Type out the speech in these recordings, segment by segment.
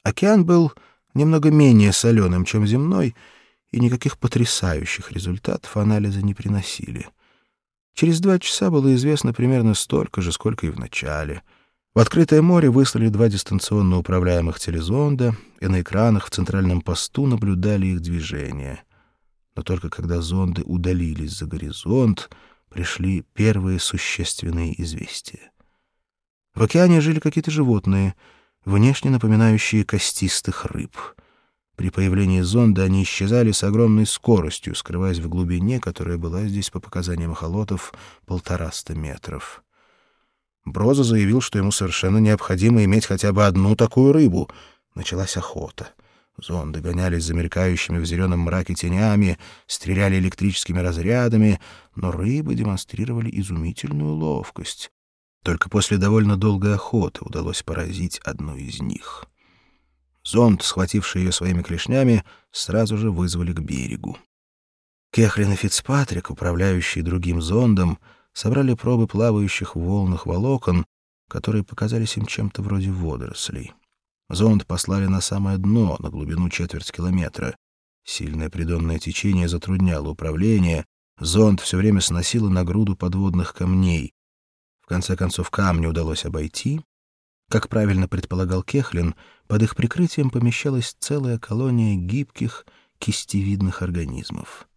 Океан был немного менее соленым, чем земной, и никаких потрясающих результатов анализы не приносили. Через 2 часа было известно примерно столько же, сколько и в начале. В открытое море выслали 2 дистанционно управляемых телезонда, и на экранах в центральном посту наблюдали их движение. Но только когда зонды удалились за горизонт, пришли первые существенные известия. В океане жили какие-то животные, внешне напоминающие костистых рыб. При появлении зонда они исчезали с огромной скоростью, скрываясь в глубине, которая была здесь, по показаниям эхолотов, 150 метров. Броза заявил, что ему совершенно необходимо иметь хотя бы одну такую рыбу. Началась охота. Зонды гонялись за мелькающими в зеленом мраке тенями, стреляли электрическими разрядами, но рыбы демонстрировали изумительную ловкость. Только после довольно долгой охоты удалось поразить одну из них. Зонд, схвативший ее своими клешнями, сразу же вызвали к берегу. Кехлин и Фицпатрик, управляющие другим зондом, собрали пробы плавающих в волнах волокон, которые показались им чем-то вроде водорослей. Зонд послали на самое дно, на глубину 1/4 километра. Сильное придонное течение затрудняло управление, зонд все время сносило на груду подводных камней. В конце концов, камни удалось обойти. Как правильно предполагал Кехлин, под их прикрытием помещалась целая колония гибких, кистевидных организмов.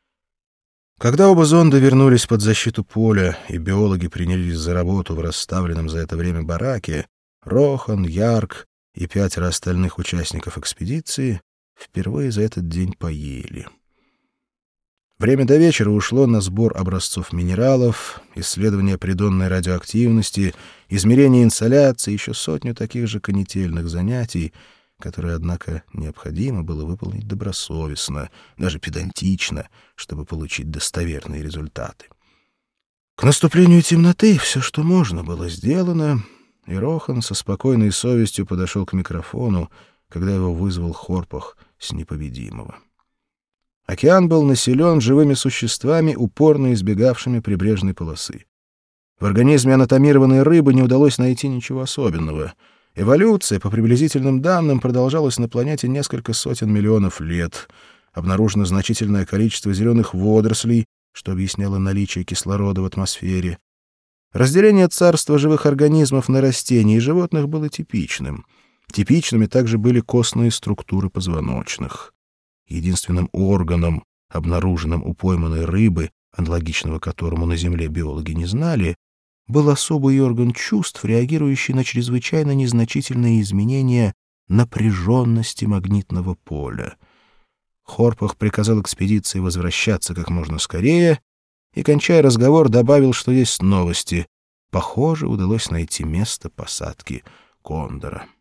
Когда оба зонда вернулись под защиту поля, и биологи принялись за работу в расставленном за это время бараке, Рохан, Ярк и 5 остальных участников экспедиции впервые за этот день поели. Время до вечера ушло на сбор образцов минералов, исследование придонной радиоактивности, измерение инсоляции, еще сотню таких же канительных занятий, которые, однако, необходимо было выполнить добросовестно, даже педантично, чтобы получить достоверные результаты. К наступлению темноты все, что можно, было сделано, и Рохан со спокойной совестью подошел к микрофону, когда его вызвал Хорпах с непобедимого. Океан был населен живыми существами, упорно избегавшими прибрежной полосы. В организме анатомированной рыбы не удалось найти ничего особенного. Эволюция, по приблизительным данным, продолжалась на планете несколько сотен миллионов лет. Обнаружено значительное количество зеленых водорослей, что объясняло наличие кислорода в атмосфере. Разделение царства живых организмов на растения и животных было типичным. Типичными также были костные структуры позвоночных. Единственным органом, обнаруженным у пойманной рыбы, аналогичного которому на Земле биологи не знали, был особый орган чувств, реагирующий на чрезвычайно незначительные изменения напряженности магнитного поля. Хорпах приказал экспедиции возвращаться как можно скорее и, кончая разговор, добавил, что есть новости. Похоже, удалось найти место посадки кондора.